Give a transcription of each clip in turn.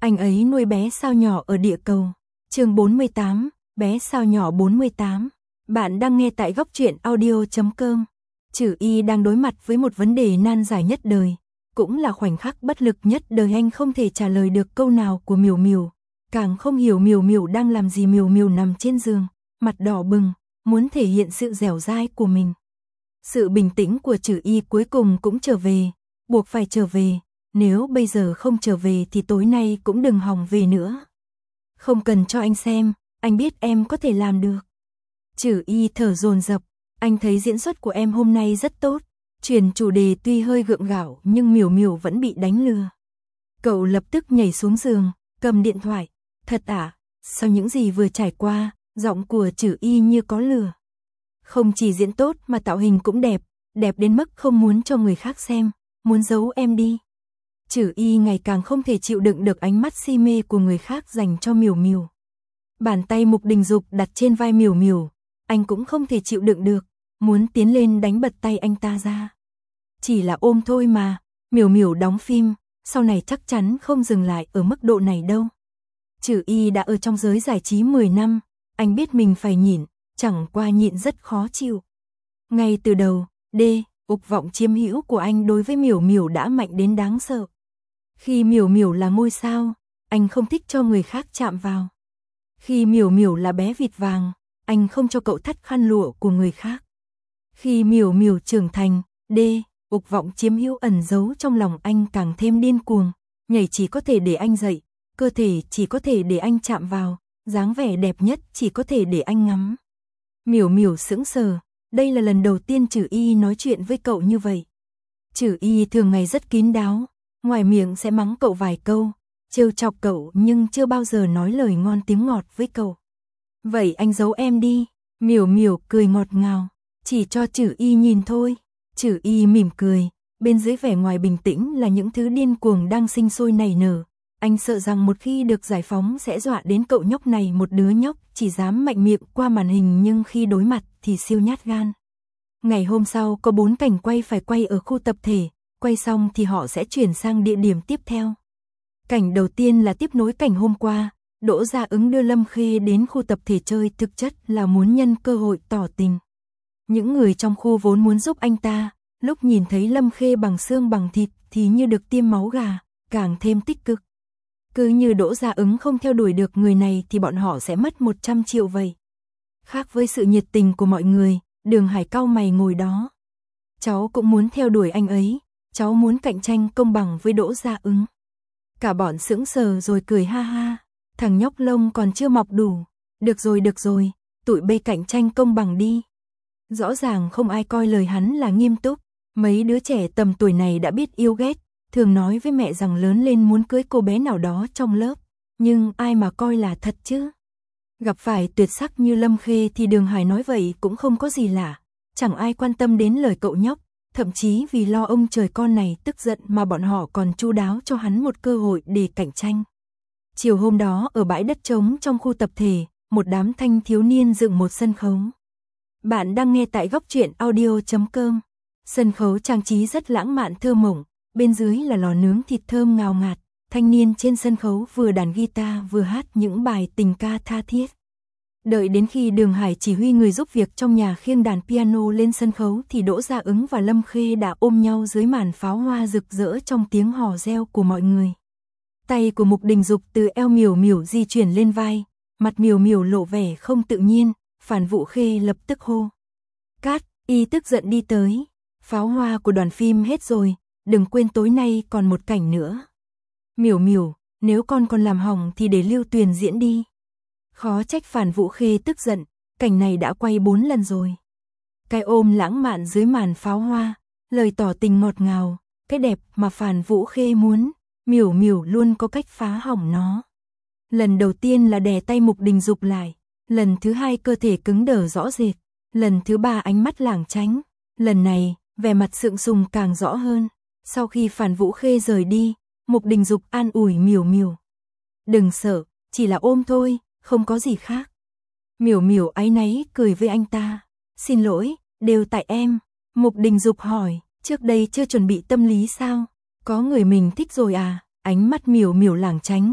Anh ấy nuôi bé sao nhỏ ở địa cầu. Chương 48, bé sao nhỏ 48. Bạn đang nghe tại góc truyện audio.com. Trử Y đang đối mặt với một vấn đề nan giải nhất đời, cũng là khoảnh khắc bất lực nhất đời. Anh không thể trả lời được câu nào của Miểu Miểu, càng không hiểu Miểu Miểu đang làm gì. Miểu Miểu nằm trên giường, mặt đỏ bừng, muốn thể hiện sự dẻo dai của mình. Sự bình tĩnh của Trử Y cuối cùng cũng trở về, buộc phải trở về. Nếu bây giờ không trở về thì tối nay cũng đừng hòng về nữa. Không cần cho anh xem, anh biết em có thể làm được. Trử Y thở dồn dập, anh thấy diễn xuất của em hôm nay rất tốt. Chuyển chủ đề tuy hơi gượng gạo nhưng Miểu Miểu vẫn bị đánh lừa. Cậu lập tức nhảy xuống giường, cầm điện thoại. Thật à, sau những gì vừa trải qua, giọng của Trử Y như có lửa. Không chỉ diễn tốt mà tạo hình cũng đẹp, đẹp đến mức không muốn cho người khác xem, muốn giấu em đi. Trử Y ngày càng không thể chịu đựng được ánh mắt si mê của người khác dành cho Miểu Miểu. Bàn tay Mục Đình Dục đặt trên vai Miểu Miểu, anh cũng không thể chịu đựng được, muốn tiến lên đánh bật tay anh ta ra. Chỉ là ôm thôi mà, Miểu Miểu đóng phim, sau này chắc chắn không dừng lại ở mức độ này đâu. Trử Y đã ở trong giới giải trí 10 năm, anh biết mình phải nhịn, chẳng qua nhịn rất khó chịu. Ngay từ đầu, dục vọng chiếm hữu của anh đối với Miểu Miểu đã mạnh đến đáng sợ. Khi Miểu Miểu là ngôi sao, anh không thích cho người khác chạm vào. Khi Miểu Miểu là bé vịt vàng, anh không cho cậu thắt khăn lụa của người khác. Khi Miểu Miểu trưởng thành, dục vọng chiếm hữu ẩn giấu trong lòng anh càng thêm điên cuồng, nhảy chỉ có thể để anh dậy, cơ thể chỉ có thể để anh chạm vào, dáng vẻ đẹp nhất chỉ có thể để anh ngắm. Miểu Miểu sững sờ, đây là lần đầu tiên Trử Y nói chuyện với cậu như vậy. Trử Y thường ngày rất kín đáo, ngoài miệng sẽ mắng cậu vài câu, trêu chọc cậu nhưng chưa bao giờ nói lời ngon tiếng ngọt với cậu. Vậy anh giấu em đi, Miểu Miểu cười ngọt ngào, chỉ cho Trử Y nhìn thôi. Trử Y mỉm cười, bên dưới vẻ ngoài bình tĩnh là những thứ điên cuồng đang sinh sôi nảy nở. Anh sợ rằng một khi được giải phóng sẽ dọa đến cậu nhóc này, một đứa nhóc chỉ dám mạnh miệng qua màn hình nhưng khi đối mặt thì siêu nhát gan. Ngày hôm sau có 4 cảnh quay phải quay ở khu tập thể, quay xong thì họ sẽ chuyển sang địa điểm tiếp theo. Cảnh đầu tiên là tiếp nối cảnh hôm qua, Đỗ Gia Ứng đưa Lâm Khê đến khu tập thể chơi, thực chất là muốn nhân cơ hội tỏ tình. Những người trong khu vốn muốn giúp anh ta, lúc nhìn thấy Lâm Khê bằng xương bằng thịt thì như được tiêm máu gà, càng thêm tích cực. Cứ như Đỗ Gia Ứng không theo đuổi được người này thì bọn họ sẽ mất 100 triệu vậy. Khác với sự nhiệt tình của mọi người, Đường Hải cau mày ngồi đó. Cháu cũng muốn theo đuổi anh ấy, cháu muốn cạnh tranh công bằng với Đỗ Gia Ứng. Cả bọn sững sờ rồi cười ha ha, thằng nhóc lông còn chưa mọc đủ. Được rồi, tụi bây cạnh tranh công bằng đi. Rõ ràng không ai coi lời hắn là nghiêm túc, mấy đứa trẻ tầm tuổi này đã biết yêu ghét, thường nói với mẹ rằng lớn lên muốn cưới cô bé nào đó trong lớp, nhưng ai mà coi là thật chứ. Gặp phải tuyệt sắc như Lâm Khê thì Đường Hải nói vậy cũng không có gì lạ, chẳng ai quan tâm đến lời cậu nhóc, thậm chí vì lo ông trời con này tức giận mà bọn họ còn chu đáo cho hắn một cơ hội để cạnh tranh. Chiều hôm đó ở bãi đất trống trong khu tập thể, một đám thanh thiếu niên dựng một sân khấu. Bạn đang nghe tại góc truyện audio.com. Sân khấu trang trí rất lãng mạn thơ mộng, bên dưới là lò nướng thịt thơm ngào ngạt, thanh niên trên sân khấu vừa đàn guitar vừa hát những bài tình ca tha thiết. Đợi đến khi Đường Hải chỉ huy người giúp việc trong nhà khiêng đàn piano lên sân khấu thì Đỗ Gia Ứng và Lâm Khê đã ôm nhau dưới màn pháo hoa rực rỡ trong tiếng hò reo của mọi người. Tay của Mục Đình Dục từ eo Miểu Miểu di chuyển lên vai, mặt Miểu Miểu lộ vẻ không tự nhiên, Phản Vũ Khê lập tức hô. Cát, y tức giận đi tới. Pháo hoa của đoàn phim hết rồi, đừng quên tối nay còn một cảnh nữa. Miểu Miểu, nếu con còn làm hỏng thì để Lưu Tuyền diễn đi. Khó trách Phản Vũ Khê tức giận, cảnh này đã quay 4 lần rồi. Cái ôm lãng mạn dưới màn pháo hoa, lời tỏ tình ngọt ngào, cái đẹp mà Phản Vũ Khê muốn, Miểu Miểu luôn có cách phá hỏng nó. Lần đầu tiên là đè tay Mục Đình Dục lại, lần thứ hai cơ thể cứng đờ rõ rệt, lần thứ ba ánh mắt lảng tránh, lần này vẻ mặt sượng sùng càng rõ hơn. Sau khi Phản Vũ Khê rời đi, Mục Đình Dục an ủi Miểu Miểu. Đừng sợ, chỉ là ôm thôi, không có gì khác. Miểu Miểu áy náy cười với anh ta. Xin lỗi, đều tại em. Mục Đình Dục hỏi, trước đây chưa chuẩn bị tâm lý sao? Có người mình thích rồi à? Ánh mắt Miểu Miểu lảng tránh,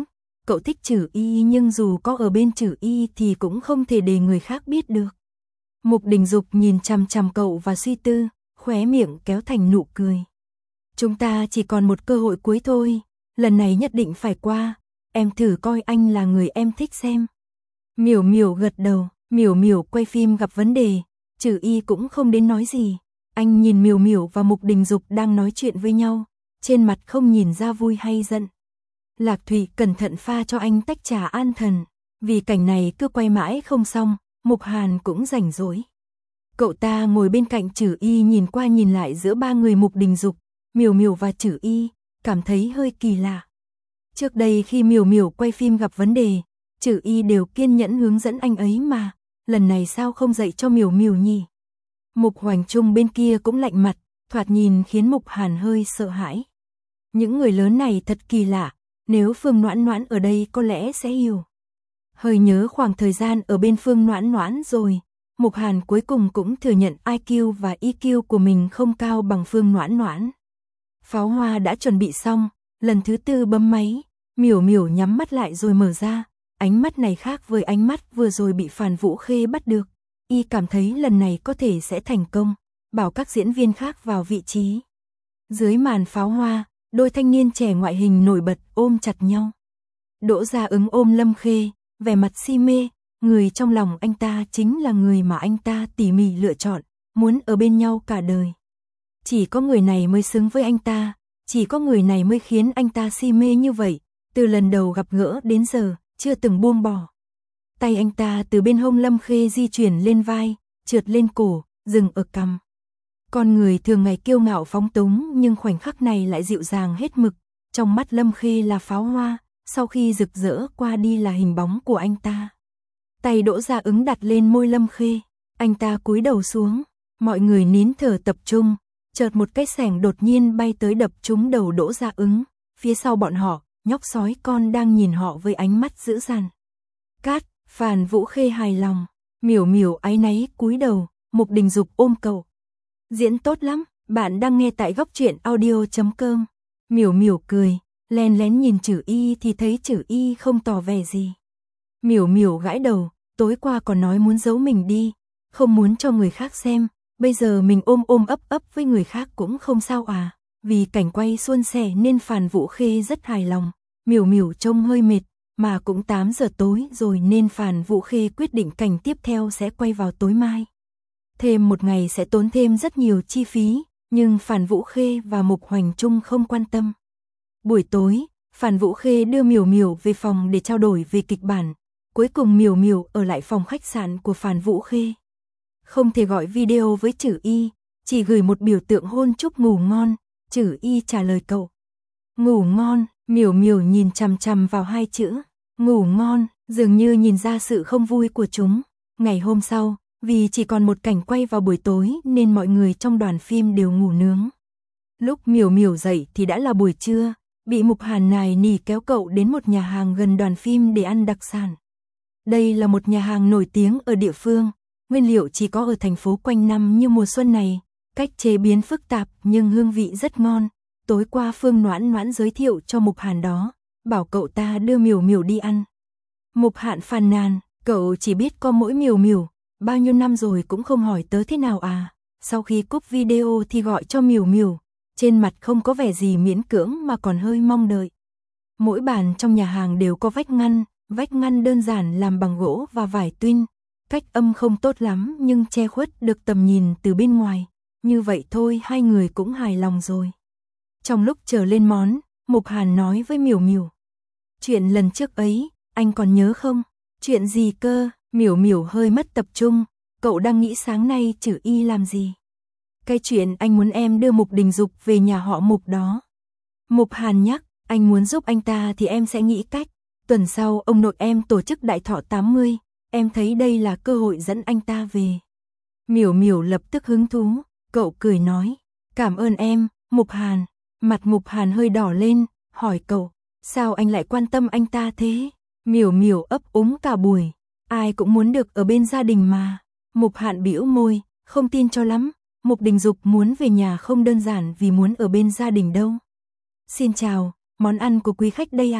cậu thích Trử Y nhưng dù có ở bên Trử Y thì cũng không thể để người khác biết được. Mục Đình Dục nhìn chằm chằm cậu và suy tư, khóe miệng kéo thành nụ cười. Chúng ta chỉ còn một cơ hội cuối thôi, lần này nhất định phải qua, em thử coi anh là người em thích xem. Miểu Miểu gật đầu, Miểu Miểu quay phim gặp vấn đề, Trử Y cũng không đến nói gì. Anh nhìn Miểu Miểu và Mục Đình Dục đang nói chuyện với nhau, trên mặt không nhìn ra vui hay giận. Lạc Thủy cẩn thận pha cho anh tách trà an thần, vì cảnh này cứ quay mãi không xong, Mục Hàn cũng rảnh rỗi. Cậu ta ngồi bên cạnh Trử Y nhìn qua nhìn lại giữa ba người Mục Đình Dục, Miểu Miểu và Trử Y, cảm thấy hơi kỳ lạ. Trước đây khi Miểu Miểu quay phim gặp vấn đề, Trử Y đều kiên nhẫn hướng dẫn anh ấy mà, lần này sao không dạy cho Miểu Miểu nhỉ? Mục Hoành Trung bên kia cũng lạnh mặt, thoạt nhìn khiến Mục Hàn hơi sợ hãi. Những người lớn này thật kỳ lạ, nếu Phương Noãn Noãn ở đây có lẽ sẽ hiểu. Hơi nhớ khoảng thời gian ở bên Phương Noãn Noãn rồi, Mục Hàn cuối cùng cũng thừa nhận IQ và EQ của mình không cao bằng Phương Noãn Noãn. Pháo hoa đã chuẩn bị xong, lần thứ tư bấm máy, Miểu Miểu nhắm mắt lại rồi mở ra, ánh mắt này khác với ánh mắt vừa rồi bị Phàn Vũ Khê bắt được. Y cảm thấy lần này có thể sẽ thành công, bảo các diễn viên khác vào vị trí. Dưới màn pháo hoa, đôi thanh niên trẻ ngoại hình nổi bật ôm chặt nhau. Đỗ Gia Ứng ôm Lâm Khê, vẻ mặt si mê, người trong lòng anh ta chính là người mà anh ta tỉ mỉ lựa chọn, muốn ở bên nhau cả đời. Chỉ có người này mới xứng với anh ta, chỉ có người này mới khiến anh ta si mê như vậy, từ lần đầu gặp gỡ đến giờ, chưa từng buông bỏ. Tay anh ta từ bên hông Lâm Khê di chuyển lên vai, trượt lên cổ, dừng ở cằm. Con người thường ngày kiêu ngạo phóng túng nhưng khoảnh khắc này lại dịu dàng hết mực, trong mắt Lâm Khê là pháo hoa, sau khi rực rỡ qua đi là hình bóng của anh ta. Tay Đỗ Gia Ứng đặt lên môi Lâm Khê, anh ta cúi đầu xuống, mọi người nín thở tập trung, chợt một cái xẻng đột nhiên bay tới đập trúng đầu Đỗ Gia Ứng, phía sau bọn họ, nhóc sói con đang nhìn họ với ánh mắt dữ dằn. Cát, Phàn Vũ Khê hài lòng, Miểu Miểu áy náy cúi đầu, Mục Đình Dục ôm cậu. Diễn tốt lắm, bạn đang nghe tại góc truyện audio.com. Miểu Miểu cười, lén lén nhìn Trử Y thì thấy Trử Y không tỏ vẻ gì. Miểu Miểu gãi đầu, tối qua còn nói muốn giấu mình đi, không muốn cho người khác xem, bây giờ mình ôm ôm ấp ấp với người khác cũng không sao à. Vì cảnh quay suôn sẻ nên Phàn Vũ Khê rất hài lòng, Miểu Miểu trông hơi mệt, mà cũng 8 giờ tối rồi nên Phàn Vũ Khê quyết định cảnh tiếp theo sẽ quay vào tối mai. Thêm một ngày sẽ tốn thêm rất nhiều chi phí, nhưng Phàn Vũ Khê và Mục Hoành Trung không quan tâm. Buổi tối, Phàn Vũ Khê đưa Miểu Miểu về phòng để trao đổi về kịch bản, cuối cùng Miểu Miểu ở lại phòng khách sạn của Phàn Vũ Khê. Không thể gọi video với Trử Y, chỉ gửi một biểu tượng hôn chúc ngủ ngon, Trử Y trả lời cậu. Ngủ ngon, Miểu Miểu nhìn chằm chằm vào hai chữ, ngủ ngon, dường như nhìn ra sự không vui của chúng. Ngày hôm sau, vì chỉ còn một cảnh quay vào buổi tối nên mọi người trong đoàn phim đều ngủ nướng. Lúc Miểu Miểu dậy thì đã là buổi trưa, bị Mục Hàn nài nỉ kéo cậu đến một nhà hàng gần đoàn phim để ăn đặc sản. Đây là một nhà hàng nổi tiếng ở địa phương, nguyên liệu chỉ có ở thành phố quanh năm như mùa xuân này, cách chế biến phức tạp nhưng hương vị rất ngon. Tối qua Phương Noãn Noãn giới thiệu cho Mục Hàn đó, bảo cậu ta đưa Miểu Miểu đi ăn. Mục Hàn phàn nàn, cậu chỉ biết có mỗi Miểu Miểu, bao nhiêu năm rồi cũng không hỏi tớ thế nào à. Sau khi cúp video thì gọi cho Miểu Miểu, trên mặt không có vẻ gì miễn cưỡng mà còn hơi mong đợi. Mỗi bàn trong nhà hàng đều có vách ngăn đơn giản làm bằng gỗ và vải tuyên, cách âm không tốt lắm nhưng che khuất được tầm nhìn từ bên ngoài. Như vậy thôi hai người cũng hài lòng rồi. Trong lúc chờ lên món, Mục Hàn nói với Miểu Miểu. Chuyện lần trước ấy, anh còn nhớ không? Chuyện gì cơ? Miểu Miểu hơi mất tập trung, cậu đang nghĩ sáng nay Trử Y làm gì? Cái chuyện anh muốn em đưa Mục Đình Dục về nhà họ Mục đó. Mục Hàn nhắc, anh muốn giúp anh ta thì em sẽ nghĩ cách. Tuần sau ông nội em tổ chức đại thọ 80, em thấy đây là cơ hội dẫn anh ta về. Miểu Miểu lập tức hứng thú, cậu cười nói, cảm ơn em, Mục Hàn. Mặt Mục Hàn hơi đỏ lên, hỏi cậu, sao anh lại quan tâm anh ta thế? Miểu Miểu ấp úng cả buổi, ai cũng muốn được ở bên gia đình mà. Mục Hàn bĩu môi, không tin cho lắm, Mục Đình Dục muốn về nhà không đơn giản vì muốn ở bên gia đình đâu. Xin chào, món ăn của quý khách đây ạ.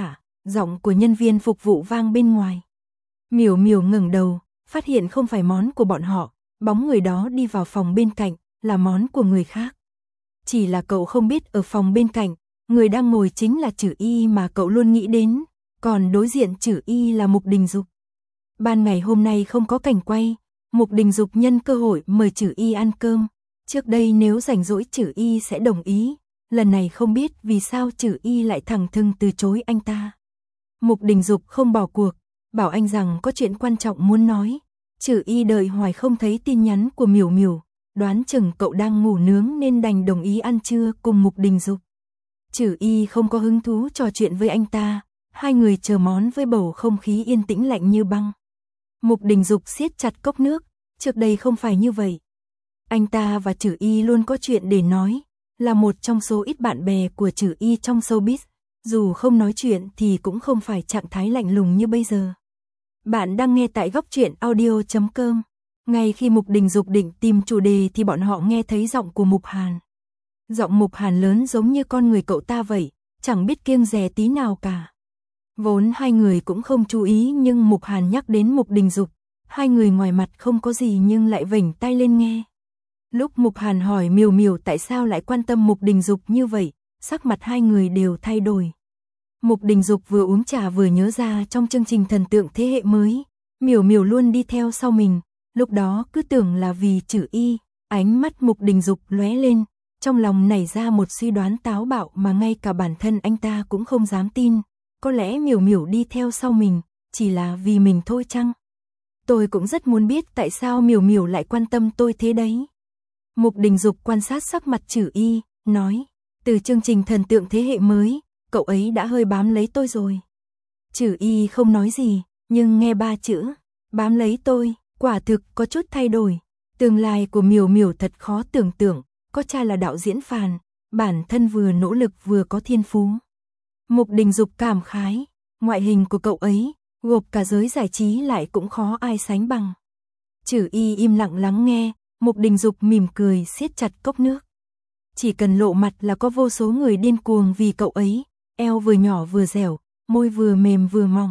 Giọng của nhân viên phục vụ vang bên ngoài. Miểu Miểu ngẩng đầu, phát hiện không phải món của bọn họ, bóng người đó đi vào phòng bên cạnh, là món của người khác. Chỉ là cậu không biết ở phòng bên cạnh, người đang ngồi chính là Trử Y mà cậu luôn nghĩ đến, còn đối diện Trử Y là Mục Đình Dục. Ban ngày hôm nay không có cảnh quay, Mục Đình Dục nhân cơ hội mời Trử Y ăn cơm. Trước đây nếu rảnh rỗi Trử Y sẽ đồng ý, lần này không biết vì sao Trử Y lại thẳng thừng từ chối anh ta. Mục Đình Dục không bỏ cuộc, bảo anh rằng có chuyện quan trọng muốn nói. Trử Y đợi hoài không thấy tin nhắn của Miểu Miểu, đoán chừng cậu đang ngủ nướng nên đành đồng ý ăn trưa cùng Mục Đình Dục. Trử Y không có hứng thú trò chuyện với anh ta, hai người chờ món với bầu không khí yên tĩnh lạnh như băng. Mục Đình Dục siết chặt cốc nước, trước đây không phải như vậy. Anh ta và Trử Y luôn có chuyện để nói, là một trong số ít bạn bè của Trử Y trong showbiz, dù không nói chuyện thì cũng không phải trạng thái lạnh lùng như bây giờ. Bạn đang nghe tại góc truyện audio.com. Ngay khi Mục Đình Dục định tìm chủ đề thì bọn họ nghe thấy giọng của Mục Hàn. Giọng Mục Hàn lớn giống như con người cậu ta vậy, chẳng biết kiêng dè tí nào cả. Vốn hai người cũng không chú ý nhưng Mục Hàn nhắc đến Mục Đình Dục, hai người ngoài mặt không có gì nhưng lại vểnh tai lên nghe. Lúc Mục Hàn hỏi Miểu Miểu tại sao lại quan tâm Mục Đình Dục như vậy, sắc mặt hai người đều thay đổi. Mục Đình Dục vừa uống trà vừa nhớ ra trong chương trình thần tượng thế hệ mới, Miểu Miểu luôn đi theo sau mình, lúc đó cứ tưởng là vì Trử Y, ánh mắt Mục Đình Dục lóe lên, trong lòng nảy ra một suy đoán táo bạo mà ngay cả bản thân anh ta cũng không dám tin, có lẽ Miểu Miểu đi theo sau mình, chỉ là vì mình thôi chăng? Tôi cũng rất muốn biết tại sao Miểu Miểu lại quan tâm tôi thế đấy. Mục Đình Dục quan sát sắc mặt Trử Y, nói, từ chương trình thần tượng thế hệ mới, cậu ấy đã hơi bám lấy tôi rồi. Trử Y không nói gì, nhưng nghe ba chữ, bám lấy tôi, quả thực có chút thay đổi. Tương lai của Miểu Miểu thật khó tưởng tượng, có cha là đạo diễn Phàn, bản thân vừa nỗ lực vừa có thiên phú. Mục Đình Dục cảm khái, ngoại hình của cậu ấy, gộp cả giới giải trí lại cũng khó ai sánh bằng. Trử Y im lặng lắng nghe, Mục Đình Dục mỉm cười siết chặt cốc nước. Chỉ cần lộ mặt là có vô số người điên cuồng vì cậu ấy, eo vừa nhỏ vừa dẻo, môi vừa mềm vừa mỏng.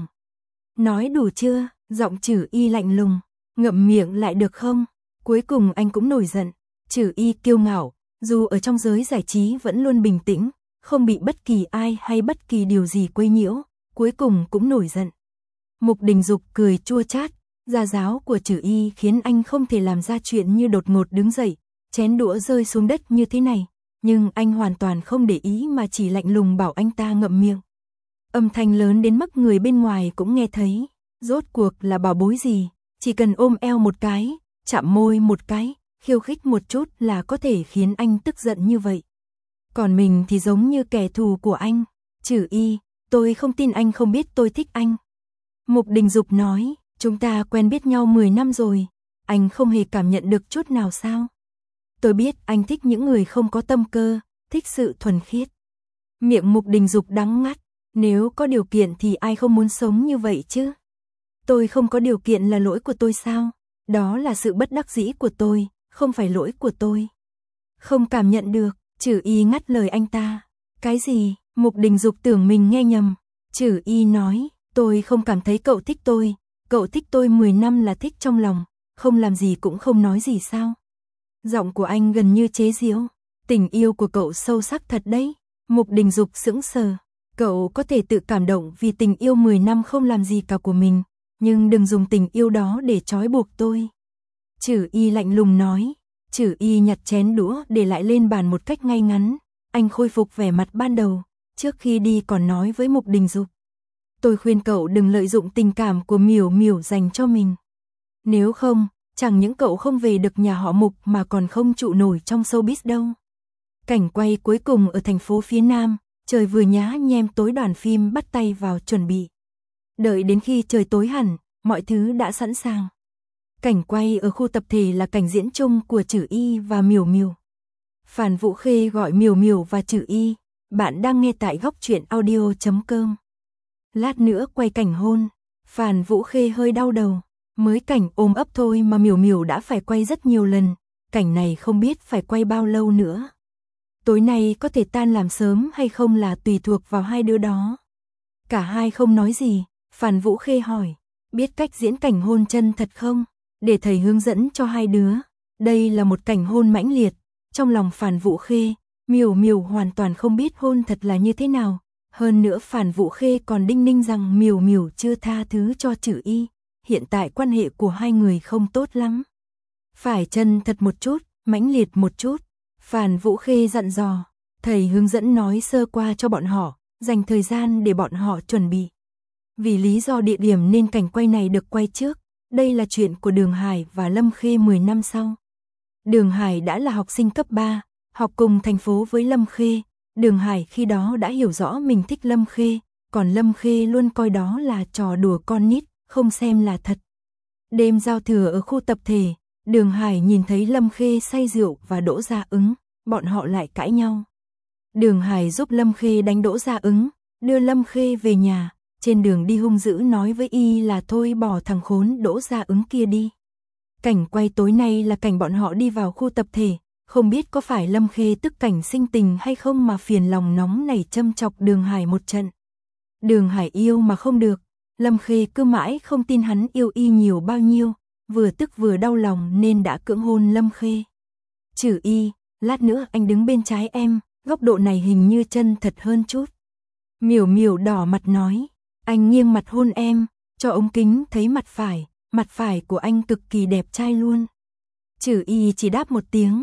Nói đủ chưa? Giọng Trử Y lạnh lùng, ngậm miệng lại được không? Cuối cùng anh cũng nổi giận. Trử Y kiêu ngạo, dù ở trong giới giải trí vẫn luôn bình tĩnh, không bị bất kỳ ai hay bất kỳ điều gì quấy nhiễu, cuối cùng cũng nổi giận. Mục Đình Dục cười chua chát, gia giáo của Trử Y khiến anh không thể làm ra chuyện như đột ngột đứng dậy, chén đũa rơi xuống đất như thế này, nhưng anh hoàn toàn không để ý mà chỉ lạnh lùng bảo anh ta ngậm miệng. Âm thanh lớn đến mức người bên ngoài cũng nghe thấy, rốt cuộc là bảo bối gì, chỉ cần ôm eo một cái, chạm môi một cái, khiêu khích một chút là có thể khiến anh tức giận như vậy. Còn mình thì giống như kẻ thù của anh. Trử Y, tôi không tin anh không biết tôi thích anh. Mục Đình Dục nói, chúng ta quen biết nhau 10 năm rồi, anh không hề cảm nhận được chút nào sao? Tôi biết anh thích những người không có tâm cơ, thích sự thuần khiết. Miệng Mục Đình Dục đắng ngắt, nếu có điều kiện thì ai không muốn sống như vậy chứ? Tôi không có điều kiện là lỗi của tôi sao? Đó là sự bất đắc dĩ của tôi, không phải lỗi của tôi. Không cảm nhận được, Trử Y ngắt lời anh ta. Cái gì? Mục Đình Dục tưởng mình nghe nhầm. Trử Y nói, tôi không cảm thấy cậu thích tôi. Cậu thích tôi 10 năm là thích trong lòng, không làm gì cũng không nói gì sao? Giọng của anh gần như chế giễu. Tình yêu của cậu sâu sắc thật đấy. Mục Đình Dục sững sờ. Cậu có thể tự cảm động vì tình yêu 10 năm không làm gì cả của mình, nhưng đừng dùng tình yêu đó để trói buộc tôi. Trử Y lạnh lùng nói. Trử Y nhặt chén đũa để lại lên bàn một cách ngay ngắn. Anh khôi phục vẻ mặt ban đầu, trước khi đi còn nói với Mục Đình Dục. Tôi khuyên cậu đừng lợi dụng tình cảm của Miểu Miểu dành cho mình. Nếu không, chẳng những cậu không về được nhà họ Mục mà còn không trụ nổi trong showbiz đâu. Cảnh quay cuối cùng ở thành phố phía Nam, trời vừa nhá nhem tối đoàn phim bắt tay vào chuẩn bị. Đợi đến khi trời tối hẳn, mọi thứ đã sẵn sàng. Cảnh quay ở khu tập thể là cảnh diễn chung của Trử Y và Miểu Miểu. Phàn Vũ Khê gọi Miểu Miểu và Trử Y, bạn đang nghe tại góc truyện audio.com. Lát nữa quay cảnh hôn, Phàn Vũ Khê hơi đau đầu, mới cảnh ôm ấp thôi mà Miểu Miểu đã phải quay rất nhiều lần, cảnh này không biết phải quay bao lâu nữa. Tối nay có thể tan làm sớm hay không là tùy thuộc vào hai đứa đó. Cả hai không nói gì, Phàn Vũ Khê hỏi, biết cách diễn cảnh hôn chân thật không? Để thầy hướng dẫn cho hai đứa. Đây là một cảnh hôn mãnh liệt, trong lòng Phàn Vũ Khê, Miểu Miểu hoàn toàn không biết hôn thật là như thế nào. Hơn nữa Phàn Vũ Khê còn đinh ninh rằng Miểu Miểu chưa tha thứ cho Trử Y, hiện tại quan hệ của hai người không tốt lắm. Phải chân thật một chút, mãnh liệt một chút, Phàn Vũ Khê dặn dò, thầy hướng dẫn nói sơ qua cho bọn họ, dành thời gian để bọn họ chuẩn bị. Vì lý do địa điểm nên cảnh quay này được quay trước, đây là chuyện của Đường Hải và Lâm Khê 10 năm sau. Đường Hải đã là học sinh cấp 3, học cùng thành phố với Lâm Khê. Đường Hải khi đó đã hiểu rõ mình thích Lâm Khê, còn Lâm Khê luôn coi đó là trò đùa con nít, không xem là thật. Đêm giao thừa ở khu tập thể, Đường Hải nhìn thấy Lâm Khê say rượu và Đỗ Gia Ứng, bọn họ lại cãi nhau. Đường Hải giúp Lâm Khê đánh Đỗ Gia Ứng, đưa Lâm Khê về nhà, trên đường đi hung dữ nói với y là thôi bỏ thằng khốn Đỗ Gia Ứng kia đi. Cảnh quay tối nay là cảnh bọn họ đi vào khu tập thể, không biết có phải Lâm Khê tức cảnh sinh tình hay không mà phiền lòng nóng này châm chọc Đường Hải một trận. Đường Hải yêu mà không được, Lâm Khê cứ mãi không tin hắn yêu y nhiều bao nhiêu, vừa tức vừa đau lòng nên đã cưỡng hôn Lâm Khê. Trử Y, lát nữa anh đứng bên trái em, góc độ này hình như chân thật hơn chút. Miểu Miểu đỏ mặt nói, anh nghiêng mặt hôn em, cho ống kính thấy mặt phải của anh cực kỳ đẹp trai luôn. Trử Y chỉ đáp một tiếng,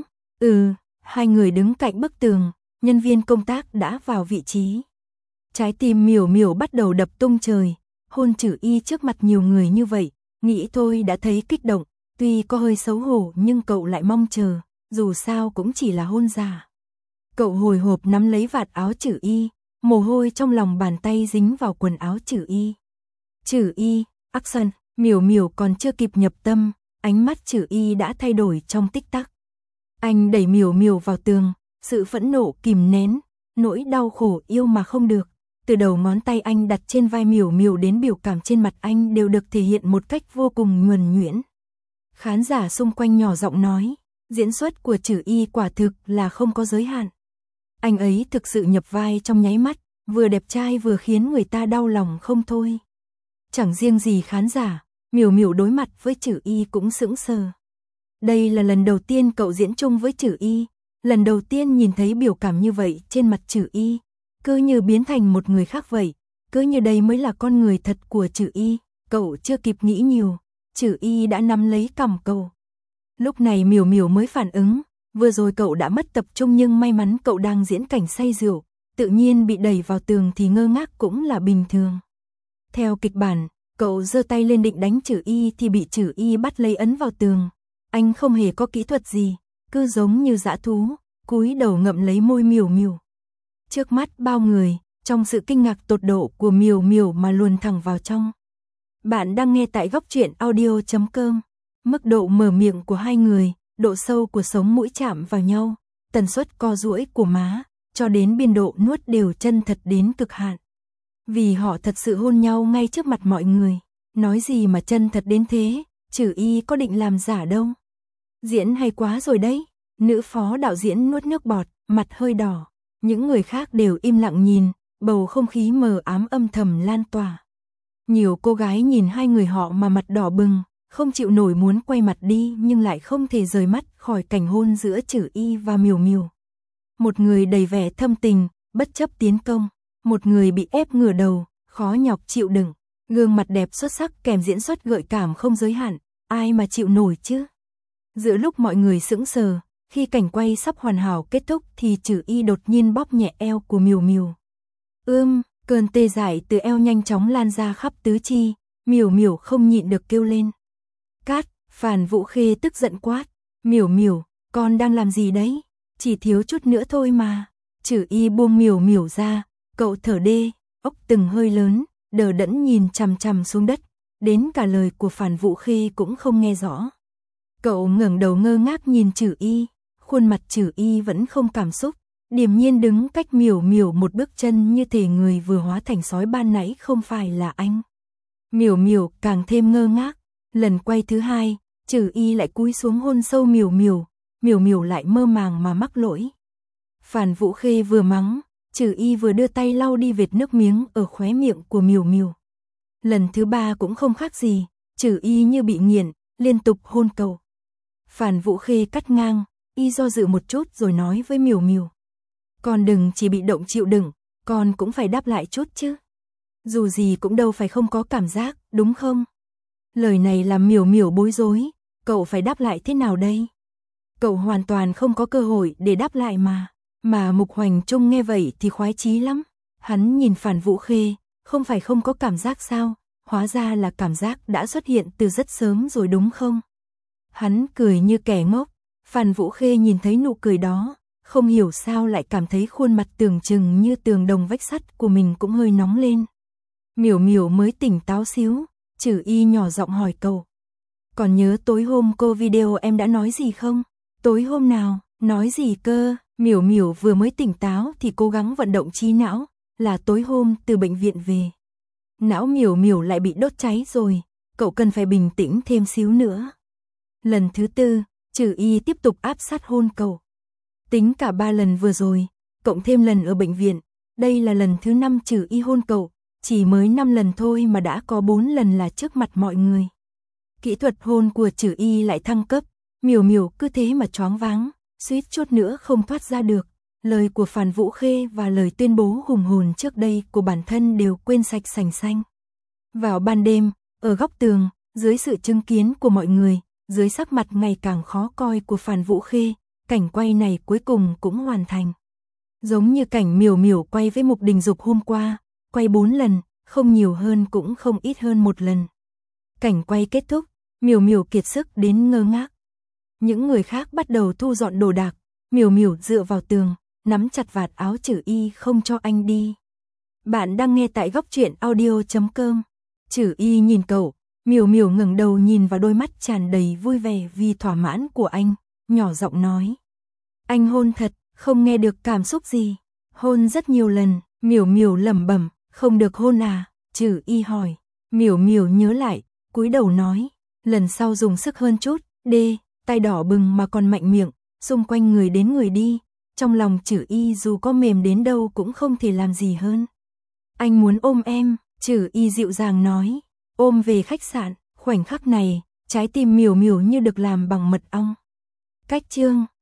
hai người đứng cạnh bức tường, nhân viên công tác đã vào vị trí. Trái tim Miểu Miểu bắt đầu đập tung trời, hôn Trử Y trước mặt nhiều người như vậy, nghĩ thôi đã thấy kích động, tuy có hơi xấu hổ nhưng cậu lại mong chờ, dù sao cũng chỉ là hôn giả. Cậu hồi hộp nắm lấy vạt áo Trử Y, mồ hôi trong lòng bàn tay dính vào quần áo Trử Y. Trử Y, action, Miểu Miểu còn chưa kịp nhập tâm, ánh mắt Trử Y đã thay đổi trong tích tắc. Anh đẩy Miểu Miểu vào tường, sự phẫn nộ kìm nén, nỗi đau khổ yêu mà không được. Từ đầu ngón tay anh đặt trên vai Miểu Miểu đến biểu cảm trên mặt anh đều được thể hiện một cách vô cùng nhuần nhuyễn. Khán giả xung quanh nhỏ giọng nói, diễn xuất của Trử Y quả thực là không có giới hạn. Anh ấy thực sự nhập vai trong nháy mắt, vừa đẹp trai vừa khiến người ta đau lòng không thôi. Chẳng riêng gì khán giả, Miểu Miểu đối mặt với Trử Y cũng sững sờ. Đây là lần đầu tiên cậu diễn chung với Trử Y, lần đầu tiên nhìn thấy biểu cảm như vậy trên mặt Trử Y, cứ như biến thành một người khác vậy, cứ như đây mới là con người thật của Trử Y. Cậu chưa kịp nghĩ nhiều, Trử Y đã nắm lấy cằm cậu. Lúc này Miểu Miểu mới phản ứng, vừa rồi cậu đã mất tập trung nhưng may mắn cậu đang diễn cảnh say rượu, tự nhiên bị đẩy vào tường thì ngơ ngác cũng là bình thường. Theo kịch bản, cậu giơ tay lên định đánh Trử Y thì bị Trử Y bắt lấy ấn vào tường. Anh không hề có kỹ thuật gì, cứ giống như dã thú, cúi đầu ngậm lấy môi Miểu Miểu. Trước mắt bao người, trong sự kinh ngạc tột độ của Miểu Miểu mà luồn thẳng vào trong. Bạn đang nghe tại góc truyện audio.com. Mức độ mở miệng của hai người, độ sâu của sống mũi chạm vào nhau, tần suất co duỗi của má, cho đến biên độ nuốt đều chân thật đến cực hạn. Vì họ thật sự hôn nhau ngay trước mặt mọi người, nói gì mà chân thật đến thế, Trử Y có định làm giả đâu. Diễn hay quá rồi đấy, nữ phó đạo diễn nuốt nước bọt, mặt hơi đỏ. Những người khác đều im lặng nhìn, bầu không khí mờ ám âm thầm lan tỏa. Nhiều cô gái nhìn hai người họ mà mặt đỏ bừng, không chịu nổi muốn quay mặt đi nhưng lại không thể rời mắt khỏi cảnh hôn giữa Trử Y và Miểu Miểu. Một người đầy vẻ thâm tình, bất chấp tiến công, một người bị ép ngửa đầu, khó nhọc chịu đựng, gương mặt đẹp xuất sắc kèm diễn xuất gợi cảm không giới hạn, ai mà chịu nổi chứ. Giữa lúc mọi người sững sờ, khi cảnh quay sắp hoàn hảo kết thúc thì Trử Y đột nhiên bóp nhẹ eo của Miểu Miểu. Cơn tê dại từ eo nhanh chóng lan ra khắp tứ chi, Miểu Miểu không nhịn được kêu lên. Cát, Phàn Vũ Khê tức giận quát, Miểu Miểu, con đang làm gì đấy? Chỉ thiếu chút nữa thôi mà. Trử Y buông Miểu Miểu ra, cậu thở đê, ốc từng hơi lớn, đờ đẫn nhìn chằm chằm xuống đất, đến cả lời của Phàn Vũ Khê cũng không nghe rõ. Cậu ngẩng đầu ngơ ngác nhìn Trử Y, khuôn mặt Trử Y vẫn không cảm xúc, điềm nhiên đứng cách Miểu Miểu một bước chân như thể người vừa hóa thành sói ban nãy không phải là anh. Miểu Miểu càng thêm ngơ ngác, lần quay thứ hai, Trử Y lại cúi xuống hôn sâu Miểu Miểu, Miểu Miểu lại mơ màng mà mắc lỗi. Phàn Vũ Khê vừa mắng, Trừ Y vừa đưa tay lau đi vệt nước miếng ở khóe miệng của Miểu Miểu. Lần thứ ba cũng không khác gì, Trừ Y như bị nghiện, liên tục hôn cậu. Phản Vũ Khê cắt ngang, y do dự một chút rồi nói với Miểu Miểu. Con đừng chỉ bị động chịu đựng, con cũng phải đáp lại chút chứ. Dù gì cũng đâu phải không có cảm giác, đúng không? Lời này làm Miểu Miểu bối rối, cậu phải đáp lại thế nào đây? Cậu hoàn toàn không có cơ hội để đáp lại mà. Mà Mục Hoành Trung nghe vậy thì khoái chí lắm. Hắn nhìn Phản Vũ Khê, không phải không có cảm giác sao, hóa ra là cảm giác đã xuất hiện từ rất sớm rồi đúng không? Hắn cười như kẻ ngốc, Phản Vũ Khê nhìn thấy nụ cười đó, không hiểu sao lại cảm thấy khuôn mặt tưởng chừng như tường đồng vách sắt của mình cũng hơi nóng lên. Miểu Miểu mới tỉnh táo xíu, Trừ Y nhỏ giọng hỏi cậu. Còn nhớ tối hôm cô video em đã nói gì không? Tối hôm nào, nói gì cơ? Miểu Miểu vừa mới tỉnh táo thì cố gắng vận động trí não, là tối hôm từ bệnh viện về. Não Miểu Miểu lại bị đốt cháy rồi, cậu cần phải bình tĩnh thêm xíu nữa. Lần thứ tư, Trừ Y tiếp tục áp sát hôn cậu. Tính cả 3 lần vừa rồi, cộng thêm lần ở bệnh viện, đây là lần thứ 5 Trừ Y hôn cậu, chỉ mới 5 lần thôi mà đã có 4 lần là trước mặt mọi người. Kỹ thuật hôn của Trừ Y lại thăng cấp, Miểu Miểu cứ thế mà choáng váng, suýt chút nữa không thoát ra được. Lời của Phản Vũ Khê và lời tuyên bố hùng hồn trước đây của bản thân đều quên sạch sành xanh. Vào ban đêm, ở góc tường, dưới sự chứng kiến của mọi người, dưới sắc mặt ngày càng khó coi của Phản Vũ Khê, cảnh quay này cuối cùng cũng hoàn thành. Giống như cảnh Miểu Miểu quay với Mục Đình Dục hôm qua, quay 4 lần, không nhiều hơn cũng không ít hơn 1 lần. Cảnh quay kết thúc, Miểu Miểu kiệt sức đến ngơ ngác. Những người khác bắt đầu thu dọn đồ đạc, Miểu Miểu dựa vào tường, nắm chặt vạt áo Trừ Y không cho anh đi. Bạn đang nghe tại góc truyện audio.com. Trừ Y nhìn cậu, Miểu Miểu ngẩng đầu nhìn vào đôi mắt tràn đầy vui vẻ vì thỏa mãn của anh, nhỏ giọng nói. Anh hôn thật, không nghe được cảm xúc gì. Hôn rất nhiều lần, Miểu Miểu lẩm bẩm, không được hôn à? Trừ Y hỏi. Miểu Miểu nhớ lại, cúi đầu nói, lần sau dùng sức hơn chút, đê, tay đỏ bừng mà còn mạnh miệng, xung quanh người đến người đi. Trong lòng Trừ Y dù có mềm đến đâu cũng không thể làm gì hơn. Anh muốn ôm em, Trừ Y dịu dàng nói. Ôm về khách sạn, khoảnh khắc này, trái tim Miểu Miểu như được làm bằng mật ong. Cách chương